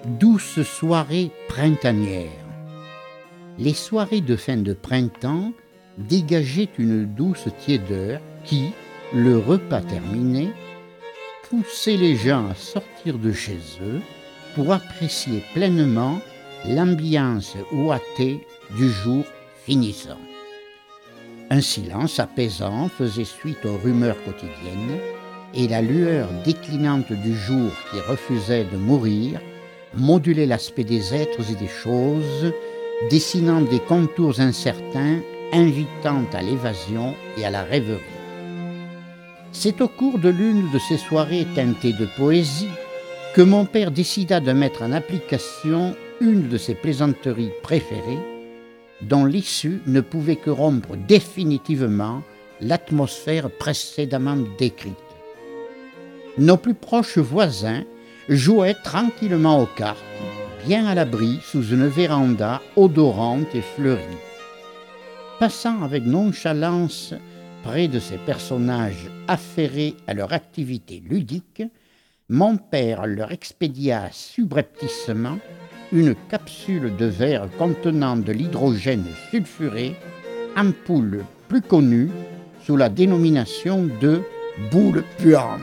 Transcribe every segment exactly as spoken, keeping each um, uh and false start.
Douce soirée printanière. Les soirées de fin de printemps dégageaient une douce tiédeur qui, le repas terminé, poussait les gens à sortir de chez eux pour apprécier pleinement l'ambiance ouatée du jour finissant. Un silence apaisant faisait suite aux rumeurs quotidiennes et la lueur déclinante du jour qui refusait de mourir modulait l'aspect des êtres et des choses, dessinant des contours incertains, invitant à l'évasion et à la rêverie. C'est au cours de l'une de ces soirées teintées de poésie que mon père décida de mettre en application une de ses plaisanteries préférées, dont l'issue ne pouvait que rompre définitivement l'atmosphère précédemment décrite. Nos plus proches voisins jouaient tranquillement aux cartes, bien à l'abri sous une véranda odorante et fleurie. Passant avec nonchalance près de ces personnages affairés à leur activité ludique, mon père leur expédia subrepticement une capsule de verre contenant de l'hydrogène sulfuré, ampoule plus connue sous la dénomination de boule puante.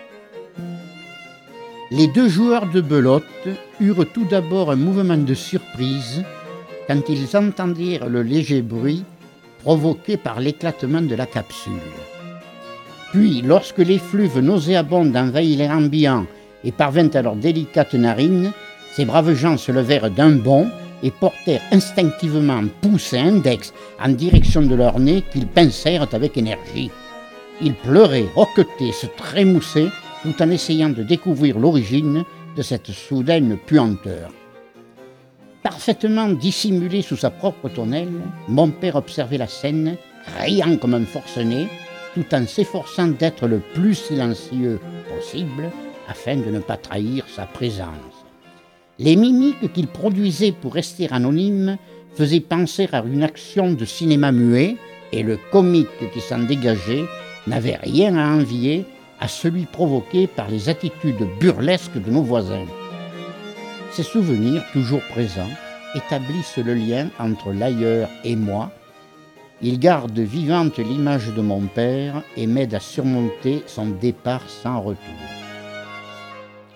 Les deux joueurs de belote eurent tout d'abord un mouvement de surprise quand ils entendirent le léger bruit provoqué par l'éclatement de la capsule. Puis, lorsque l'effluve nauséabonde envahit l'air ambiant et parvint à leurs délicates narines, ces braves gens se levèrent d'un bond et portèrent instinctivement pouce et index en direction de leur nez qu'ils pincèrent avec énergie. Ils pleuraient, hoquetaient, se trémoussaient, tout en essayant de découvrir l'origine de cette soudaine puanteur. Parfaitement dissimulé sous sa propre tonnelle, mon père observait la scène, riant comme un forcené, tout en s'efforçant d'être le plus silencieux possible afin de ne pas trahir sa présence. Les mimiques qu'il produisait pour rester anonyme faisaient penser à une action de cinéma muet, et le comique qui s'en dégageait n'avait rien à envier à celui provoqué par les attitudes burlesques de nos voisins. Ces souvenirs, toujours présents, établissent le lien entre l'ailleurs et moi. Ils gardent vivante l'image de mon père et m'aident à surmonter son départ sans retour.